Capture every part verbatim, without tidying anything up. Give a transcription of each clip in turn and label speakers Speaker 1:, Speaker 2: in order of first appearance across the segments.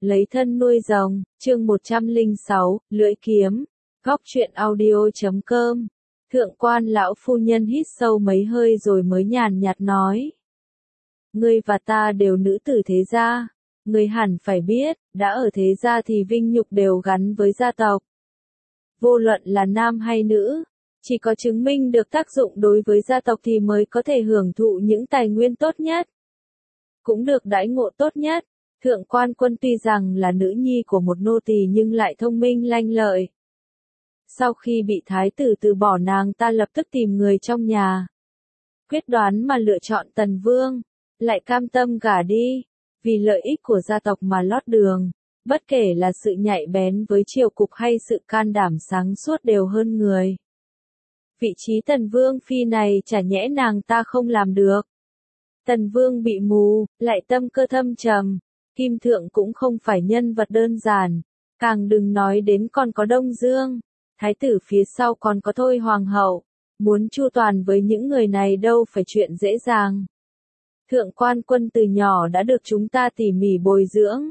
Speaker 1: Lấy thân nuôi rồng, chương một trăm lẻ sáu, lưỡi kiếm, góc truyện audio chấm com. Thượng quan lão phu nhân hít sâu mấy hơi rồi mới nhàn nhạt nói. Ngươi và ta đều nữ tử thế gia, ngươi hẳn phải biết, đã ở thế gia thì vinh nhục đều gắn với gia tộc. Vô luận là nam hay nữ, chỉ có chứng minh được tác dụng đối với gia tộc thì mới có thể hưởng thụ những tài nguyên tốt nhất. Cũng được đãi ngộ tốt nhất. Thượng quan quân tuy rằng là nữ nhi của một nô tỳ nhưng lại thông minh lanh lợi. Sau khi bị thái tử từ bỏ nàng ta lập tức tìm người trong nhà. Quyết đoán mà lựa chọn Tần Vương, lại cam tâm gả đi, vì lợi ích của gia tộc mà lót đường, bất kể là sự nhạy bén với triều cục hay sự can đảm sáng suốt đều hơn người. Vị trí Tần Vương phi này chả nhẽ nàng ta không làm được. Tần Vương bị mù, lại tâm cơ thâm trầm. Kim Thượng cũng không phải nhân vật đơn giản, càng đừng nói đến còn có Đông Dương, thái tử phía sau còn có Thôi Hoàng hậu, muốn chu toàn với những người này đâu phải chuyện dễ dàng. Thượng quan quân từ nhỏ đã được chúng ta tỉ mỉ bồi dưỡng,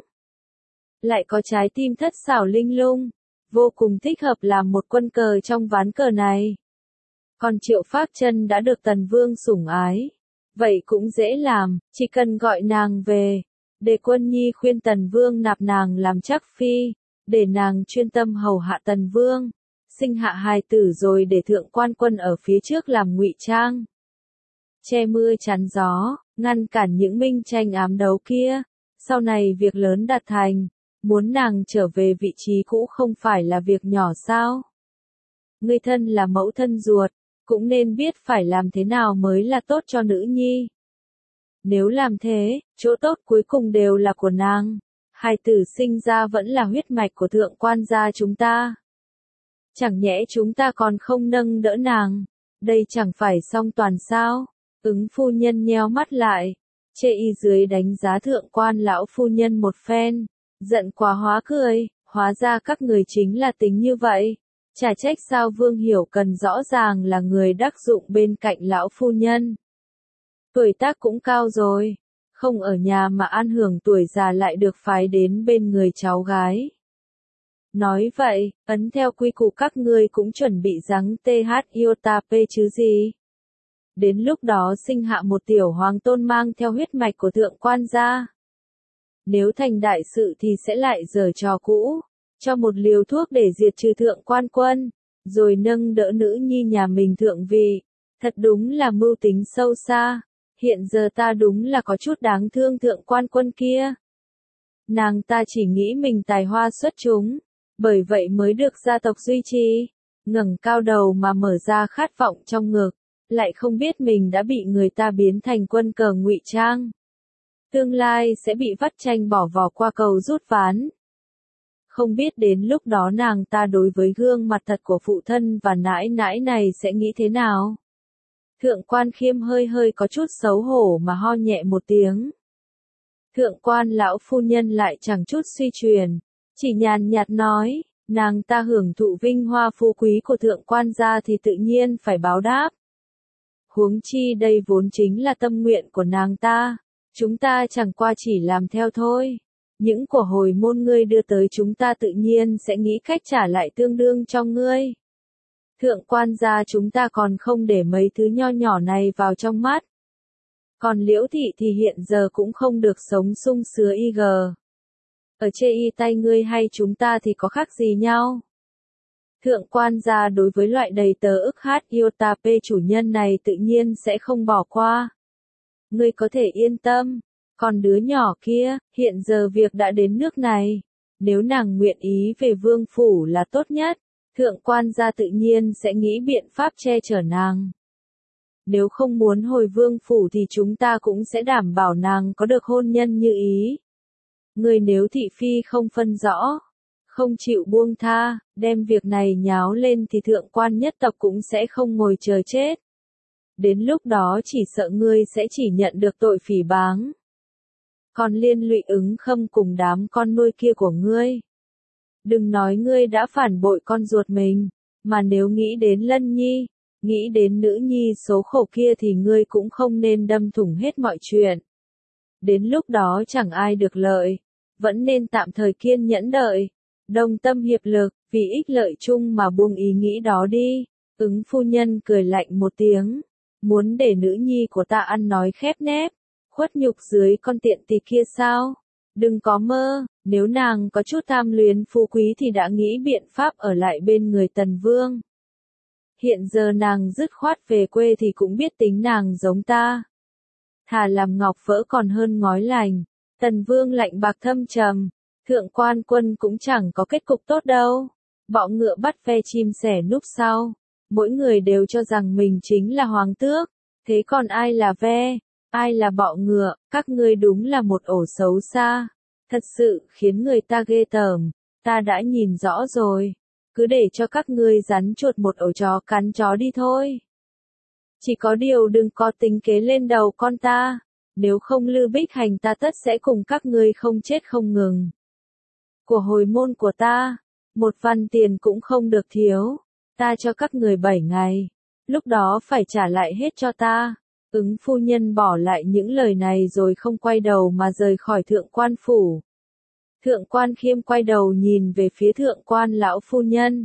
Speaker 1: lại có trái tim thất xảo linh lung, vô cùng thích hợp làm một quân cờ trong ván cờ này. Còn Triệu Phác Chân đã được Tần Vương sủng ái, vậy cũng dễ làm, chỉ cần gọi nàng về. Để Quân Nhi khuyên Tần Vương nạp nàng làm trắc phi, để nàng chuyên tâm hầu hạ Tần Vương, sinh hạ hài tử rồi để thượng quan quân ở phía trước làm ngụy trang. Che mưa chắn gió, ngăn cản những minh tranh ám đấu kia, sau này việc lớn đạt thành, muốn nàng trở về vị trí cũ không phải là việc nhỏ sao? Ngươi thân là mẫu thân ruột, cũng nên biết phải làm thế nào mới là tốt cho nữ nhi. Nếu làm thế, chỗ tốt cuối cùng đều là của nàng. Hài tử sinh ra vẫn là huyết mạch của thượng quan gia chúng ta. Chẳng nhẽ chúng ta còn không nâng đỡ nàng. Đây chẳng phải song toàn sao? Ứng phu nhân nheo mắt lại. Chê y dưới đánh giá thượng quan lão phu nhân một phen. Giận quá hóa cười. Hóa ra các người chính là tính như vậy. Chả trách sao Vương Hiểu Cần rõ ràng là người đắc dụng bên cạnh lão phu nhân. Tuổi tác cũng cao rồi, không ở nhà mà an hưởng tuổi già lại được phái đến bên người cháu gái. Nói vậy, ấn theo quy củ các ngươi cũng chuẩn bị giáng th iota p chứ gì. Đến lúc đó sinh hạ một tiểu hoàng tôn mang theo huyết mạch của thượng quan gia. Nếu thành đại sự thì sẽ lại giở trò cũ, cho một liều thuốc để diệt trừ thượng quan quân, rồi nâng đỡ nữ nhi nhà mình thượng vị. Thật đúng là mưu tính sâu xa. Hiện giờ ta đúng là có chút đáng thương thượng quan quân kia. Nàng ta chỉ nghĩ mình tài hoa xuất chúng, bởi vậy mới được gia tộc duy trì, ngẩng cao đầu mà mở ra khát vọng trong ngực, lại không biết mình đã bị người ta biến thành quân cờ ngụy trang. Tương lai sẽ bị vắt chanh bỏ vỏ qua cầu rút ván. Không biết đến lúc đó nàng ta đối với gương mặt thật của phụ thân và nãi nãi này sẽ nghĩ thế nào? Thượng quan Khiêm hơi hơi có chút xấu hổ mà ho nhẹ một tiếng. Thượng quan lão phu nhân lại chẳng chút suy truyền, chỉ nhàn nhạt nói, nàng ta hưởng thụ vinh hoa phú quý của thượng quan gia thì tự nhiên phải báo đáp. Huống chi đây vốn chính là tâm nguyện của nàng ta, chúng ta chẳng qua chỉ làm theo thôi. Những của hồi môn ngươi đưa tới chúng ta tự nhiên sẽ nghĩ cách trả lại tương đương cho ngươi. Thượng quan gia chúng ta còn không để mấy thứ nho nhỏ này vào trong mắt. Còn Liễu thị thì hiện giờ cũng không được sống sung sướng y gờ. Ở chê y tay ngươi hay chúng ta thì có khác gì nhau. Thượng quan gia đối với loại đầy tớ ức hát iota p chủ nhân này tự nhiên sẽ không bỏ qua. Ngươi có thể yên tâm. Còn đứa nhỏ kia, hiện giờ việc đã đến nước này. Nếu nàng nguyện ý về vương phủ là tốt nhất. Thượng quan gia tự nhiên sẽ nghĩ biện pháp che chở nàng. Nếu không muốn hồi vương phủ thì chúng ta cũng sẽ đảm bảo nàng có được hôn nhân như ý. Người nếu thị phi không phân rõ, không chịu buông tha, đem việc này nháo lên thì thượng quan nhất tộc cũng sẽ không ngồi chờ chết. Đến lúc đó chỉ sợ ngươi sẽ chỉ nhận được tội phỉ báng. Còn liên lụy Ứng Khâm cùng đám con nuôi kia của ngươi. Đừng nói ngươi đã phản bội con ruột mình, mà nếu nghĩ đến Lân Nhi, nghĩ đến nữ nhi số khổ kia thì ngươi cũng không nên đâm thủng hết mọi chuyện. Đến lúc đó chẳng ai được lợi, vẫn nên tạm thời kiên nhẫn đợi, đồng tâm hiệp lực, vì ích lợi chung mà buông ý nghĩ đó đi. Ứng phu nhân cười lạnh một tiếng, muốn để nữ nhi của ta ăn nói khép nép, khuất nhục dưới con tiện tỳ kia sao? Đừng có mơ, nếu nàng có chút tham luyến phú quý thì đã nghĩ biện pháp ở lại bên người Tần Vương. Hiện giờ nàng dứt khoát về quê thì cũng biết tính nàng giống ta. Thà làm ngọc vỡ còn hơn ngói lành. Tần Vương lạnh bạc thâm trầm, thượng quan quân cũng chẳng có kết cục tốt đâu. Bọ ngựa bắt ve chim sẻ núp sau, mỗi người đều cho rằng mình chính là hoàng tước, thế còn ai là ve, ai là bọ ngựa, các ngươi đúng là một ổ xấu xa, thật sự khiến người ta ghê tởm, ta đã nhìn rõ rồi, cứ để cho các ngươi rắn chuột một ổ chó cắn chó đi thôi. Chỉ có điều đừng có tính kế lên đầu con ta, nếu không Lư Bích Hành ta tất sẽ cùng các ngươi không chết không ngừng. Của hồi môn của ta, một văn tiền cũng không được thiếu, ta cho các người bảy ngày, lúc đó phải trả lại hết cho ta. Ứng phu nhân bỏ lại những lời này rồi không quay đầu mà rời khỏi thượng quan phủ. Thượng quan Khiêm quay đầu nhìn về phía thượng quan lão phu nhân.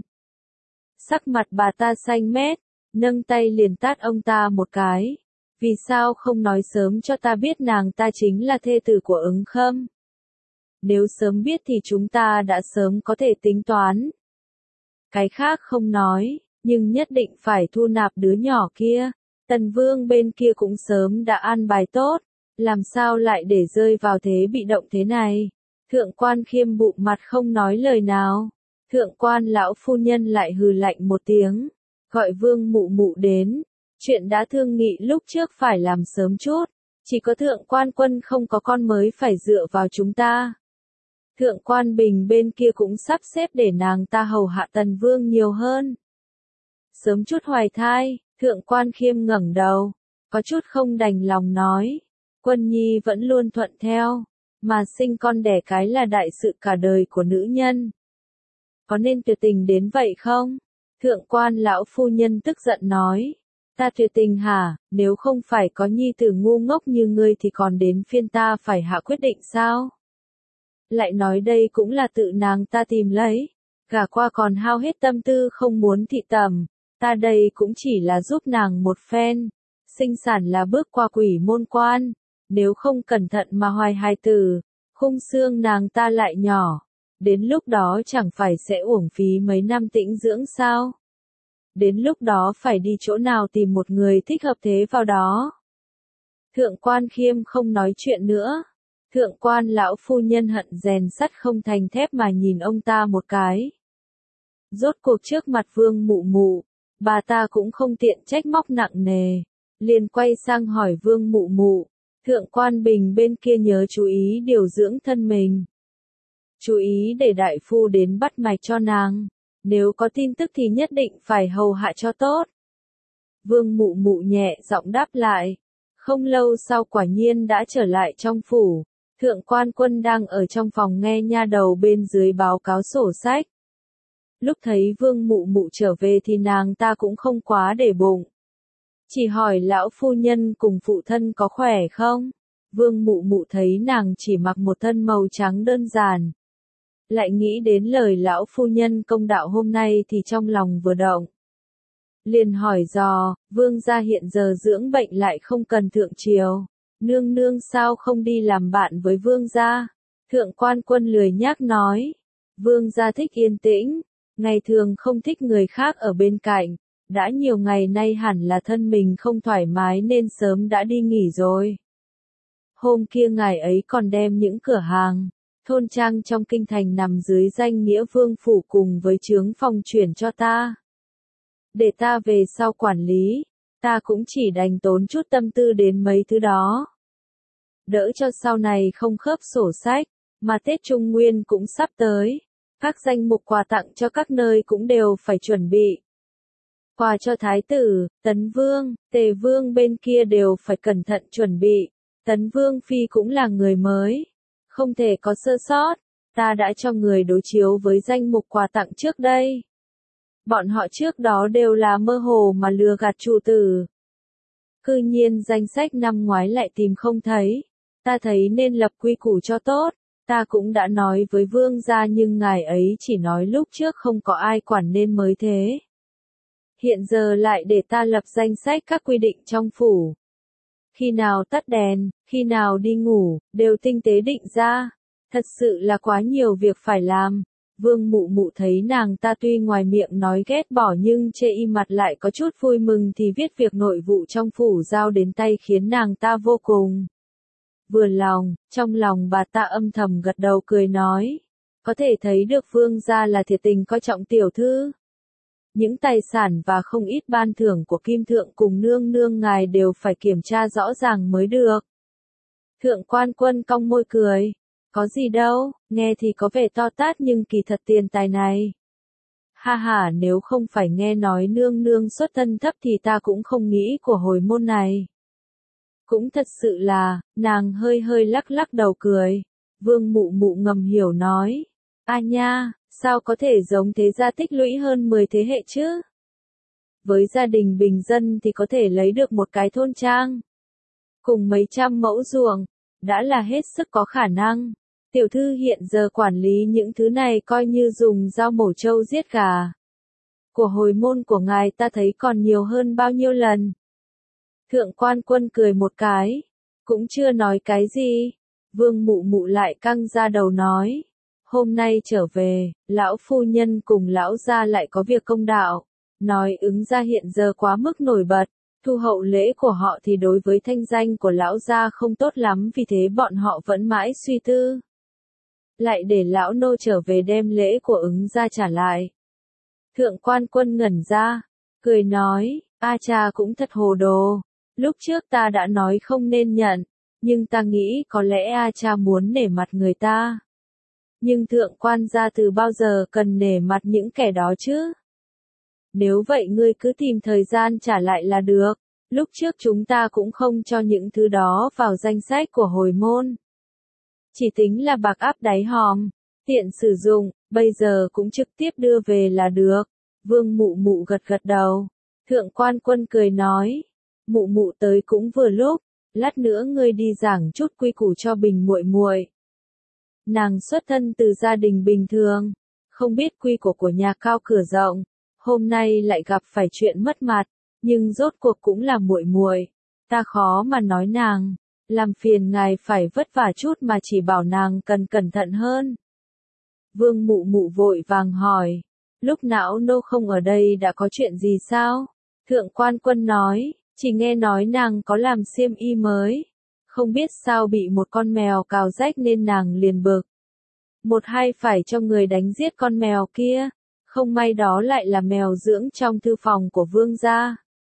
Speaker 1: Sắc mặt bà ta xanh mét, nâng tay liền tát ông ta một cái. Vì sao không nói sớm cho ta biết nàng ta chính là thê tử của Ứng Khâm? Nếu sớm biết thì chúng ta đã sớm có thể tính toán. Cái khác không nói, nhưng nhất định phải thu nạp đứa nhỏ kia. Tần Vương bên kia cũng sớm đã an bài tốt, làm sao lại để rơi vào thế bị động thế này. Thượng quan Khiêm bụng mặt không nói lời nào. Thượng quan lão phu nhân lại hừ lạnh một tiếng, gọi Vương Mụ Mụ đến. Chuyện đã thương nghị lúc trước phải làm sớm chút, chỉ có thượng quan quân không có con mới phải dựa vào chúng ta. Thượng quan Bình bên kia cũng sắp xếp để nàng ta hầu hạ Tần Vương nhiều hơn. Sớm chút hoài thai, thượng quan Khiêm ngẩng đầu, có chút không đành lòng nói. Quân nhi vẫn luôn thuận theo, mà sinh con đẻ cái là đại sự cả đời của nữ nhân. Có nên tuyệt tình đến vậy không? Thượng quan lão phu nhân tức giận nói. Ta tuyệt tình hả, nếu không phải có nhi tử ngu ngốc như ngươi thì còn đến phiên ta phải hạ quyết định sao? Lại nói đây cũng là tự nàng ta tìm lấy, gả qua còn hao hết tâm tư không muốn thị tầm, ta đây cũng chỉ là giúp nàng một phen, sinh sản là bước qua quỷ môn quan, nếu không cẩn thận mà hoài hài tử, khung xương nàng ta lại nhỏ, đến lúc đó chẳng phải sẽ uổng phí mấy năm tĩnh dưỡng sao? Đến lúc đó phải đi chỗ nào tìm một người thích hợp thế vào đó. Thượng quan Khiêm không nói chuyện nữa. Thượng quan lão phu nhân hận rèn sắt không thành thép mà nhìn ông ta một cái. Rốt cuộc trước mặt Vương Mụ Mụ, bà ta cũng không tiện trách móc nặng nề, liền quay sang hỏi Vương Mụ Mụ, thượng quan Bình bên kia nhớ chú ý điều dưỡng thân mình. Chú ý để đại phu đến bắt mạch cho nàng, nếu có tin tức thì nhất định phải hầu hạ cho tốt. Vương Mụ Mụ nhẹ giọng đáp lại, không lâu sau quả nhiên đã trở lại trong phủ. Thượng quan quân đang ở trong phòng nghe nha đầu bên dưới báo cáo sổ sách. Lúc thấy Vương Mụ Mụ trở về thì nàng ta cũng không quá để bụng. Chỉ hỏi lão phu nhân cùng phụ thân có khỏe không? Vương Mụ Mụ thấy nàng chỉ mặc một thân màu trắng đơn giản. Lại nghĩ đến lời lão phu nhân công đạo hôm nay thì trong lòng vừa động. Liền hỏi dò, Vương gia hiện giờ dưỡng bệnh lại không cần thượng triều. Nương nương sao không đi làm bạn với vương gia? Thượng quan quân lười nhác nói. Vương gia thích yên tĩnh, ngày thường không thích người khác ở bên cạnh. Đã nhiều ngày nay hẳn là thân mình không thoải mái nên sớm đã đi nghỉ rồi. Hôm kia ngài ấy còn đem những cửa hàng, thôn trang trong kinh thành nằm dưới danh nghĩa vương phủ cùng với chướng phòng chuyển cho ta. Để ta về sau quản lý. Ta cũng chỉ đành tốn chút tâm tư đến mấy thứ đó. Đỡ cho sau này không khớp sổ sách, mà Tết Trung Nguyên cũng sắp tới. Các danh mục quà tặng cho các nơi cũng đều phải chuẩn bị. Quà cho Thái tử, Tấn Vương, Tề Vương bên kia đều phải cẩn thận chuẩn bị. Tấn Vương Phi cũng là người mới. Không thể có sơ sót. Ta đã cho người đối chiếu với danh mục quà tặng trước đây. Bọn họ trước đó đều là mơ hồ mà lừa gạt chủ tử. Cư nhiên danh sách năm ngoái lại tìm không thấy. Ta thấy nên lập quy củ cho tốt. Ta cũng đã nói với vương gia nhưng ngài ấy chỉ nói lúc trước không có ai quản nên mới thế. Hiện giờ lại để ta lập danh sách các quy định trong phủ. Khi nào tắt đèn, khi nào đi ngủ, đều tinh tế định ra. Thật sự là quá nhiều việc phải làm. Vương Mụ Mụ thấy nàng ta tuy ngoài miệng nói ghét bỏ nhưng chê y mặt lại có chút vui mừng thì viết việc nội vụ trong phủ giao đến tay khiến nàng ta vô cùng vừa lòng. Trong lòng bà ta âm thầm gật đầu cười nói, có thể thấy được vương gia là thiệt tình coi trọng tiểu thư. Những tài sản và không ít ban thưởng của Kim Thượng cùng nương nương ngài đều phải kiểm tra rõ ràng mới được. Thượng Quan Quân cong môi cười, có gì đâu, nghe thì có vẻ to tát nhưng kỳ thật tiền tài này. Ha ha, nếu không phải nghe nói nương nương xuất thân thấp thì ta cũng không nghĩ của hồi môn này. Cũng thật sự là, nàng hơi hơi lắc lắc đầu cười. Vương Mụ Mụ ngầm hiểu nói, a nha, sao có thể giống thế gia tích lũy hơn mười thế hệ chứ? Với gia đình bình dân thì có thể lấy được một cái thôn trang, cùng mấy trăm mẫu ruộng, đã là hết sức có khả năng. Tiểu thư hiện giờ quản lý những thứ này coi như dùng dao mổ trâu giết gà. Của hồi môn của ngài ta thấy còn nhiều hơn bao nhiêu lần. Thượng Quan Quân cười một cái, cũng chưa nói cái gì. Vương Mụ Mụ lại căng ra đầu nói, hôm nay trở về, lão phu nhân cùng lão gia lại có việc công đạo. Nói ứng gia hiện giờ quá mức nổi bật, thu hậu lễ của họ thì đối với thanh danh của lão gia không tốt lắm, vì thế bọn họ vẫn mãi suy tư. Lại để lão nô trở về đem lễ của ứng gia trả lại. Thượng Quan Quân ngẩn ra, cười nói, a cha cũng thật hồ đồ. Lúc trước ta đã nói không nên nhận, nhưng ta nghĩ có lẽ a cha muốn nể mặt người ta. Nhưng thượng quan gia từ bao giờ cần nể mặt những kẻ đó chứ? Nếu vậy ngươi cứ tìm thời gian trả lại là được. Lúc trước chúng ta cũng không cho những thứ đó vào danh sách của hồi môn. Chỉ tính là bạc áp đáy hòm, tiện sử dụng, bây giờ cũng trực tiếp đưa về là được. Vương Mụ Mụ gật gật đầu. Thượng Quan Quân cười nói, Mụ Mụ tới cũng vừa lúc, lát nữa ngươi đi giảng chút quy củ cho Bình muội muội. Nàng xuất thân từ gia đình bình thường, không biết quy củ của nhà cao cửa rộng, hôm nay lại gặp phải chuyện mất mặt, nhưng rốt cuộc cũng là muội muội, ta khó mà nói nàng, làm phiền ngài phải vất vả chút mà chỉ bảo nàng cần cẩn thận hơn. Vương Mụ Mụ vội vàng hỏi, lúc não nô không ở đây đã có chuyện gì sao? Thượng Quan Quân nói, chỉ nghe nói nàng có làm xiêm y mới, không biết sao bị một con mèo cào rách nên nàng liền bực. Một hai phải cho người đánh giết con mèo kia, không may đó lại là mèo dưỡng trong thư phòng của vương gia.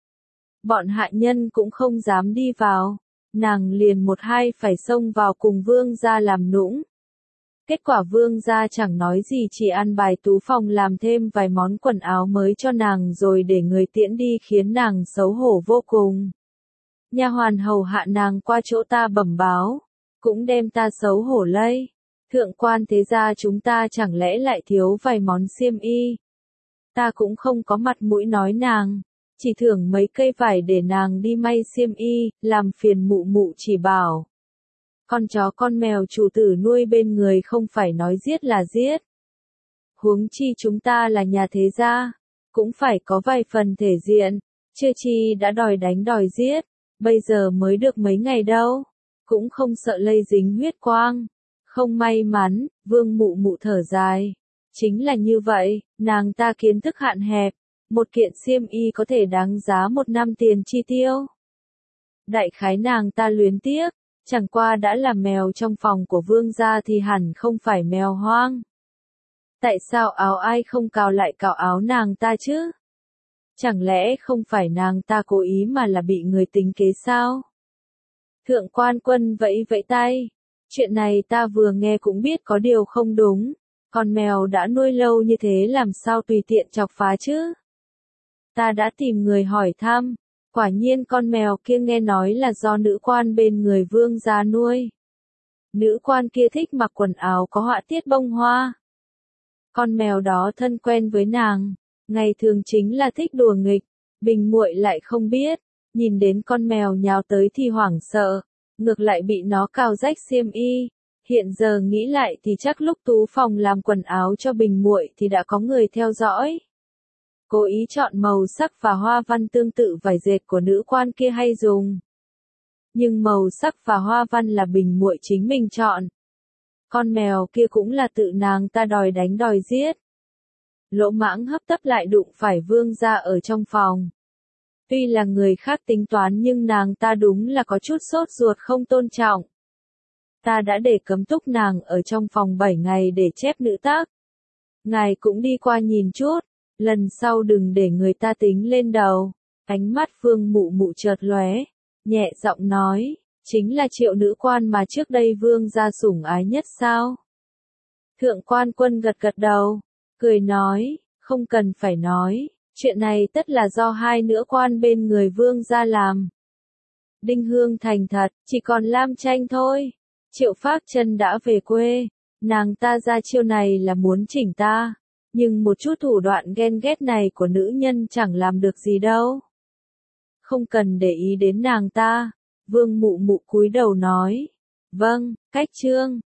Speaker 1: Bọn hạ nhân cũng không dám đi vào, nàng liền một hai phải xông vào cùng vương gia làm nũng. Kết quả vương gia chẳng nói gì, chỉ ăn bài tú phòng làm thêm vài món quần áo mới cho nàng rồi để người tiễn đi, khiến nàng xấu hổ vô cùng. Nha hoàn hầu hạ nàng qua chỗ ta bẩm báo, cũng đem ta xấu hổ lây. Thượng quan thế gia chúng ta chẳng lẽ lại thiếu vài món xiêm y? Ta cũng không có mặt mũi nói nàng, chỉ thưởng mấy cây vải để nàng đi may xiêm y, làm phiền Mụ Mụ chỉ bảo. Con chó con mèo chủ tử nuôi bên người không phải nói giết là giết. Huống chi chúng ta là nhà thế gia, cũng phải có vài phần thể diện, chưa chi đã đòi đánh đòi giết, bây giờ mới được mấy ngày đâu, cũng không sợ lây dính huyết quang. Không may mắn, Vương Mụ Mụ thở dài. Chính là như vậy, nàng ta kiến thức hạn hẹp, một kiện xiêm y có thể đáng giá một năm tiền chi tiêu. Đại khái nàng ta luyến tiếc, chẳng qua đã là mèo trong phòng của vương gia thì hẳn không phải mèo hoang. Tại sao áo ai không cào lại cào áo nàng ta chứ? Chẳng lẽ không phải nàng ta cố ý mà là bị người tính kế sao? Thượng Quan Quân vẫy vẫy tay. Chuyện này ta vừa nghe cũng biết có điều không đúng. Con mèo đã nuôi lâu như thế làm sao tùy tiện chọc phá chứ? Ta đã tìm người hỏi thăm. Quả nhiên con mèo kia nghe nói là do nữ quan bên người vương gia nuôi. Nữ quan kia thích mặc quần áo có họa tiết bông hoa. Con mèo đó thân quen với nàng, ngày thường chính là thích đùa nghịch, Bình muội lại không biết, nhìn đến con mèo nhào tới thì hoảng sợ, ngược lại bị nó cào rách xiêm y, Hiện giờ nghĩ lại thì chắc lúc Tú Phòng làm quần áo cho Bình muội thì đã có người theo dõi. Cố ý chọn màu sắc và hoa văn tương tự vải dệt của nữ quan kia hay dùng. Nhưng màu sắc và hoa văn là Bình muội chính mình chọn. Con mèo kia cũng là tự nàng ta đòi đánh đòi giết. Lỗ Mãng hấp tấp lại đụng phải Vương gia ở trong phòng. Tuy là người khác tính toán nhưng nàng ta đúng là có chút sốt ruột không tôn trọng. Ta đã để cấm túc nàng ở trong phòng bảy ngày để chép nữ tác. Ngài cũng đi qua nhìn chút, lần sau đừng để người ta tính lên đầu. Ánh mắt Vương Mụ Mụ chợt lóe, nhẹ giọng nói, chính là Triệu nữ quan mà trước đây Vương gia sủng ái nhất sao? Thượng quan Quân gật gật đầu, cười nói, không cần phải nói, chuyện này tất là do hai nữ quan bên người Vương gia làm. Đinh Hương thành thật, chỉ còn Lam Tranh thôi. Triệu Phác Chân đã về quê, nàng ta ra chiêu này là muốn chỉnh ta, nhưng một chút thủ đoạn ghen ghét này của nữ nhân chẳng làm được gì đâu. Không cần để ý đến nàng ta, Vương Mụ Mụ cúi đầu nói, vâng, cách trương.